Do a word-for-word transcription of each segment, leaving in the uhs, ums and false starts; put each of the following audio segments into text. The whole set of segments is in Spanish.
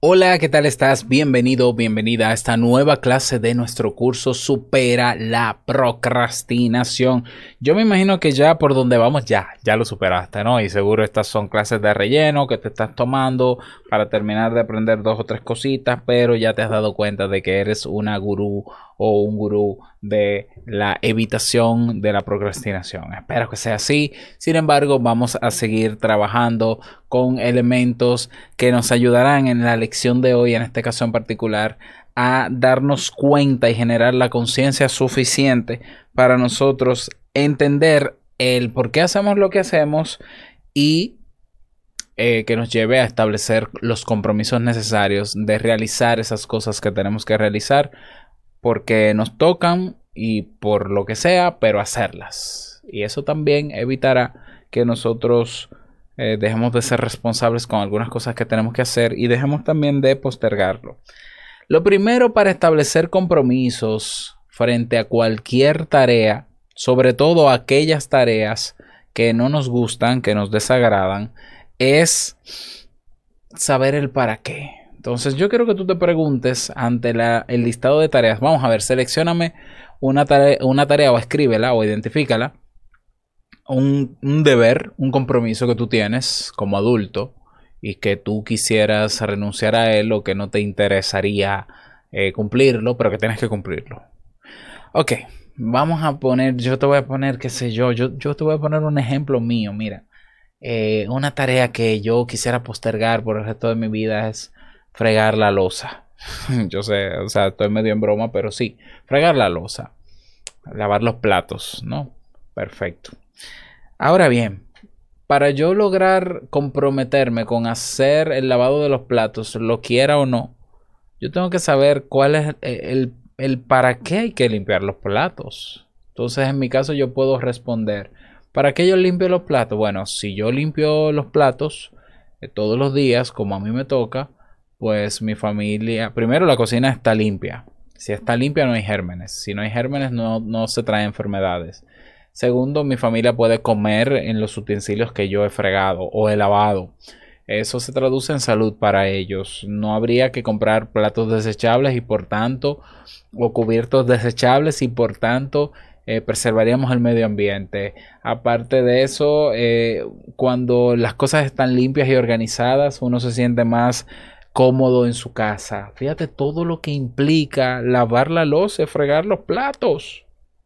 Hola, ¿qué tal estás? Bienvenido, bienvenida a esta nueva clase de nuestro curso Supera la procrastinación. Yo me imagino que ya por donde vamos ya, ya lo superaste, ¿no? Y seguro estas son clases de relleno que te estás tomando para terminar de aprender dos o tres cositas, pero ya te has dado cuenta de que eres una gurú o un gurú de la evitación de la procrastinación. Espero que sea así. Sin embargo, vamos a seguir trabajando con elementos que nos ayudarán en la lección de hoy, en este caso en particular, a darnos cuenta y generar la conciencia suficiente para nosotros entender el por qué hacemos lo que hacemos y eh, que nos lleve a establecer los compromisos necesarios de realizar esas cosas que tenemos que realizar porque nos tocan y por lo que sea, pero hacerlas. Y eso también evitará que nosotros eh, dejemos de ser responsables con algunas cosas que tenemos que hacer y dejemos también de postergarlo. Lo primero para establecer compromisos frente a cualquier tarea, sobre todo aquellas tareas que no nos gustan, que nos desagradan, es saber el para qué. Entonces yo quiero que tú te preguntes ante la, el listado de tareas. Vamos a ver, seleccióname una tarea, una tarea o escríbela o identifícala. Un, un deber, un compromiso que tú tienes como adulto y que tú quisieras renunciar a él o que no te interesaría eh, cumplirlo, pero que tienes que cumplirlo. Ok, vamos a poner, yo te voy a poner, qué sé yo, yo, yo te voy a poner un ejemplo mío, mira. Eh, una tarea que yo quisiera postergar por el resto de mi vida es fregar la loza. Yo sé, o sea, estoy medio en broma, pero sí, fregar la loza, lavar los platos, ¿no? Perfecto. Ahora bien, para yo lograr comprometerme con hacer el lavado de los platos, lo quiera o no, yo tengo que saber cuál es el, el, el para qué hay que limpiar los platos. Entonces, en mi caso, yo puedo responder, ¿para qué yo limpio los platos? Bueno, si yo limpio los platos eh, todos los días, como a mí me toca, pues mi familia, primero la cocina está limpia. Si está limpia no hay gérmenes. Si no hay gérmenes no, no se traen enfermedades. Segundo, mi familia puede comer en los utensilios que yo he fregado o he lavado. Eso se traduce en salud para ellos. No habría que comprar platos desechables y por tanto, o cubiertos desechables y por tanto, eh, preservaríamos el medio ambiente. Aparte de eso, eh, cuando las cosas están limpias y organizadas, uno se siente más cómodo en su casa. Fíjate todo lo que implica lavar la loza, fregar los platos.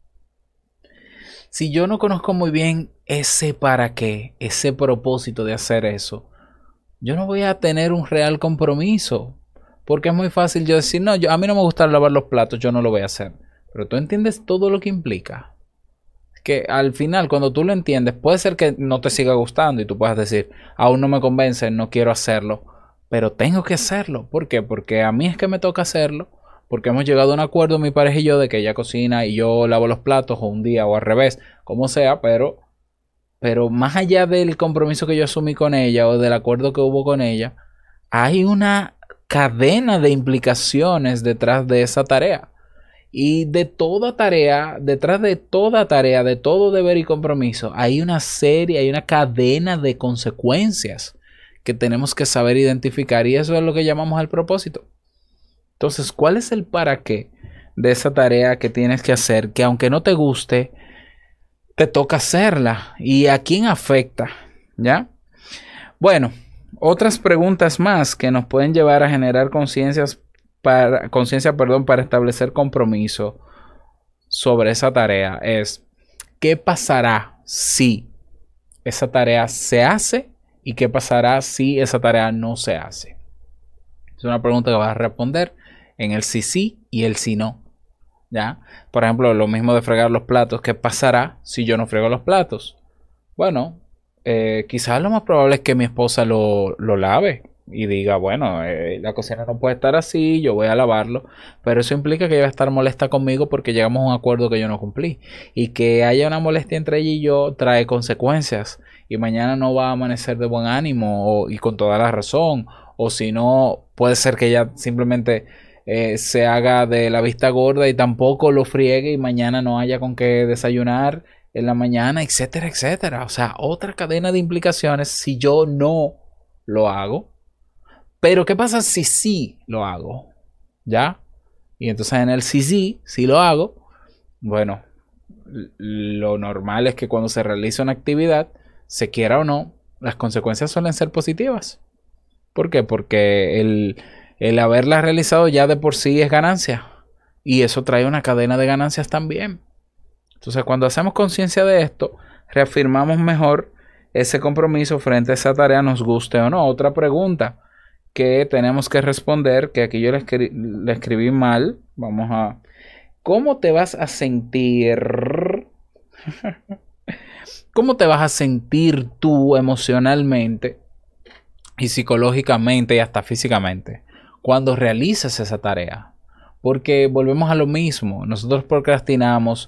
Si yo no conozco muy bien ese para qué, ese propósito de hacer eso, yo no voy a tener un real compromiso. Porque es muy fácil yo decir, no, yo, a mí no me gusta lavar los platos, yo no lo voy a hacer. Pero tú entiendes todo lo que implica. Que al final, cuando tú lo entiendes, puede ser que no te siga gustando y tú puedas decir, aún no me convence, no quiero hacerlo, pero tengo que hacerlo. ¿Por qué? Porque a mí es que me toca hacerlo, porque hemos llegado a un acuerdo, mi pareja y yo, de que ella cocina y yo lavo los platos, o un día, o al revés, como sea, pero, pero más allá del compromiso que yo asumí con ella, o del acuerdo que hubo con ella, hay una cadena de implicaciones detrás de esa tarea. Y de toda tarea, detrás de toda tarea, de todo deber y compromiso, hay una serie, hay una cadena de consecuencias que tenemos que saber identificar y eso es lo que llamamos el propósito. Entonces, ¿cuál es el para qué de esa tarea que tienes que hacer? Que aunque no te guste, te toca hacerla. ¿Y a quién afecta? ¿Ya? Bueno, otras preguntas más que nos pueden llevar a generar conciencias para conciencia, perdón, para establecer compromiso sobre esa tarea es ¿qué pasará si esa tarea se hace y qué pasará si esa tarea no se hace? Es una pregunta que vas a responder en el sí sí y el sí no. ¿Ya? Por ejemplo, lo mismo de fregar los platos. ¿Qué pasará si yo no frego los platos? Bueno, eh, quizás lo más probable es que mi esposa lo, lo lave y diga, bueno, eh, la cocina no puede estar así, yo voy a lavarlo, pero eso implica que ella va a estar molesta conmigo porque llegamos a un acuerdo que yo no cumplí y que haya una molestia entre ella y yo trae consecuencias y mañana no va a amanecer de buen ánimo o, y con toda la razón, o si no, puede ser que ella simplemente eh, se haga de la vista gorda y tampoco lo friegue y mañana no haya con qué desayunar en la mañana, etcétera, etcétera. O sea, otra cadena de implicaciones si yo no lo hago. Pero ¿qué pasa si sí lo hago? ¿Ya? Y entonces en el sí, sí, sí lo hago, bueno, lo normal es que cuando se realiza una actividad, se quiera o no, las consecuencias suelen ser positivas. ¿Por qué? Porque el, el haberla realizado ya de por sí es ganancia. Y eso trae una cadena de ganancias también. Entonces, cuando hacemos conciencia de esto, reafirmamos mejor ese compromiso frente a esa tarea, nos guste o no. Otra pregunta que tenemos que responder, que aquí yo le, escri le escribí mal. Vamos a... ¿Cómo te vas a sentir? ¿Cómo te vas a sentir tú emocionalmente y psicológicamente y hasta físicamente cuando realices esa tarea? Porque volvemos a lo mismo. Nosotros procrastinamos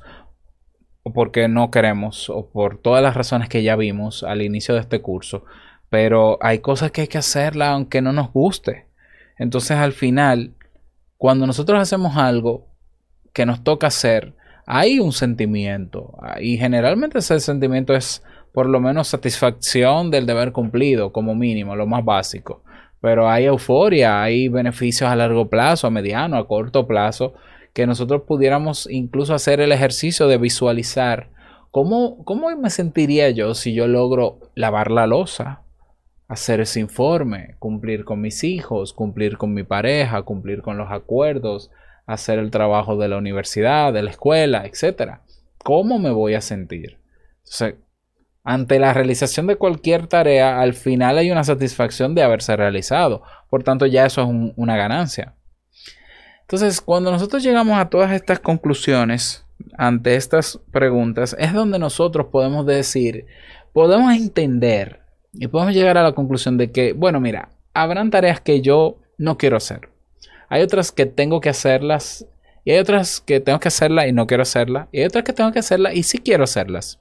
o porque no queremos o por todas las razones que ya vimos al inicio de este curso. Pero hay cosas que hay que hacerlas aunque no nos guste. Entonces al final, cuando nosotros hacemos algo que nos toca hacer, hay un sentimiento. Y generalmente ese sentimiento es por lo menos satisfacción del deber cumplido, como mínimo, lo más básico. Pero hay euforia, hay beneficios a largo plazo, a mediano, a corto plazo, que nosotros pudiéramos incluso hacer el ejercicio de visualizar cómo, cómo me sentiría yo si yo logro lavar la loza, hacer ese informe, cumplir con mis hijos, cumplir con mi pareja, cumplir con los acuerdos, hacer el trabajo de la universidad, de la escuela, etcétera. ¿Cómo me voy a sentir? Entonces, ante la realización de cualquier tarea, al final hay una satisfacción de haberse realizado. Por tanto, ya eso es un, una ganancia. Entonces, cuando nosotros llegamos a todas estas conclusiones, ante estas preguntas, es donde nosotros podemos decir, podemos entender y podemos llegar a la conclusión de que, bueno, mira, habrán tareas que yo no quiero hacer. Hay otras que tengo que hacerlas y hay otras que tengo que hacerlas y no quiero hacerlas. Y hay otras que tengo que hacerlas y sí quiero hacerlas.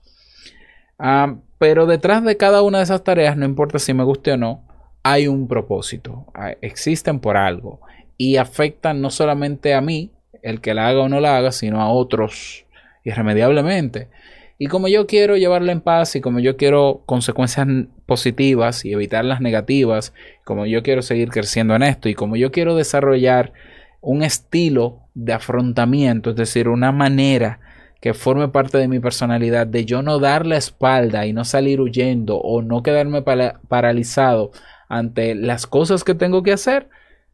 Uh, pero detrás de cada una de esas tareas, no importa si me guste o no, hay un propósito. Uh, existen por algo y afectan no solamente a mí, el que la haga o no la haga, sino a otros irremediablemente. Y como yo quiero llevarla en paz y como yo quiero consecuencias positivas y evitar las negativas, como yo quiero seguir creciendo en esto y como yo quiero desarrollar un estilo de afrontamiento, es decir, una manera que forme parte de mi personalidad de yo no dar la espalda y no salir huyendo o no quedarme para paralizado ante las cosas que tengo que hacer,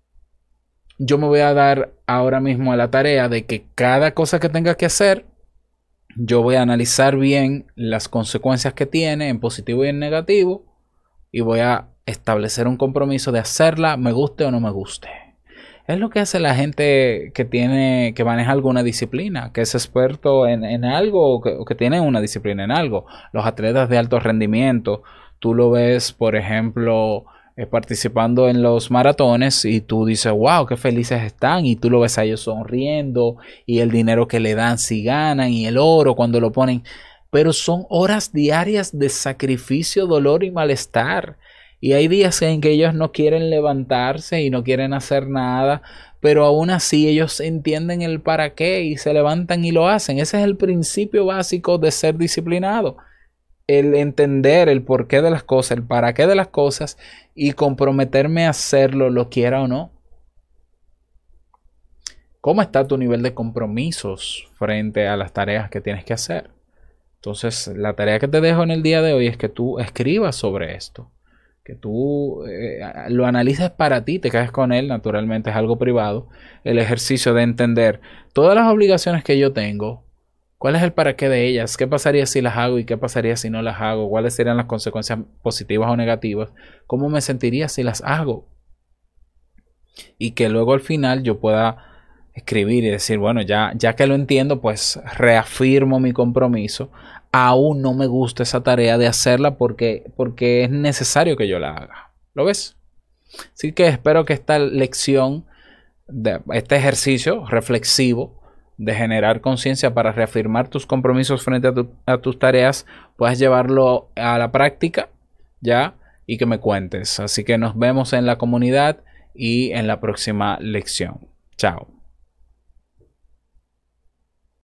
yo me voy a dar ahora mismo a la tarea de que cada cosa que tenga que hacer, yo voy a analizar bien las consecuencias que tiene en positivo y en negativo y voy a establecer un compromiso de hacerla, me guste o no me guste. Es lo que hace la gente que tiene, que maneja alguna disciplina, que es experto en, en algo o que, o que tiene una disciplina en algo. Los atletas de alto rendimiento, tú lo ves, por ejemplo, eh, participando en los maratones y tú dices, wow, qué felices están, y tú lo ves a ellos sonriendo y el dinero que le dan si ganan y el oro cuando lo ponen, pero son horas diarias de sacrificio, dolor y malestar. Y hay días en que ellos no quieren levantarse y no quieren hacer nada, pero aún así ellos entienden el para qué y se levantan y lo hacen. Ese es el principio básico de ser disciplinado. El entender el porqué de las cosas, el para qué de las cosas y comprometerme a hacerlo, lo quiera o no. ¿Cómo está tu nivel de compromisos frente a las tareas que tienes que hacer? Entonces, la tarea que te dejo en el día de hoy es que tú escribas sobre esto. Que tú eh, lo analices para ti, te quedes con él, naturalmente es algo privado. El ejercicio de entender todas las obligaciones que yo tengo, cuál es el para qué de ellas, qué pasaría si las hago y qué pasaría si no las hago, cuáles serían las consecuencias positivas o negativas, cómo me sentiría si las hago. Y que luego al final yo pueda escribir y decir, bueno, ya, ya que lo entiendo, pues reafirmo mi compromiso. Aún no me gusta esa tarea de hacerla porque, porque es necesario que yo la haga. ¿Lo ves? Así que espero que esta lección, de, este ejercicio reflexivo de generar conciencia para reafirmar tus compromisos frente a, tu, a tus tareas, puedas llevarlo a la práctica, ¿ya? Y que me cuentes. Así que nos vemos en la comunidad y en la próxima lección. Chao.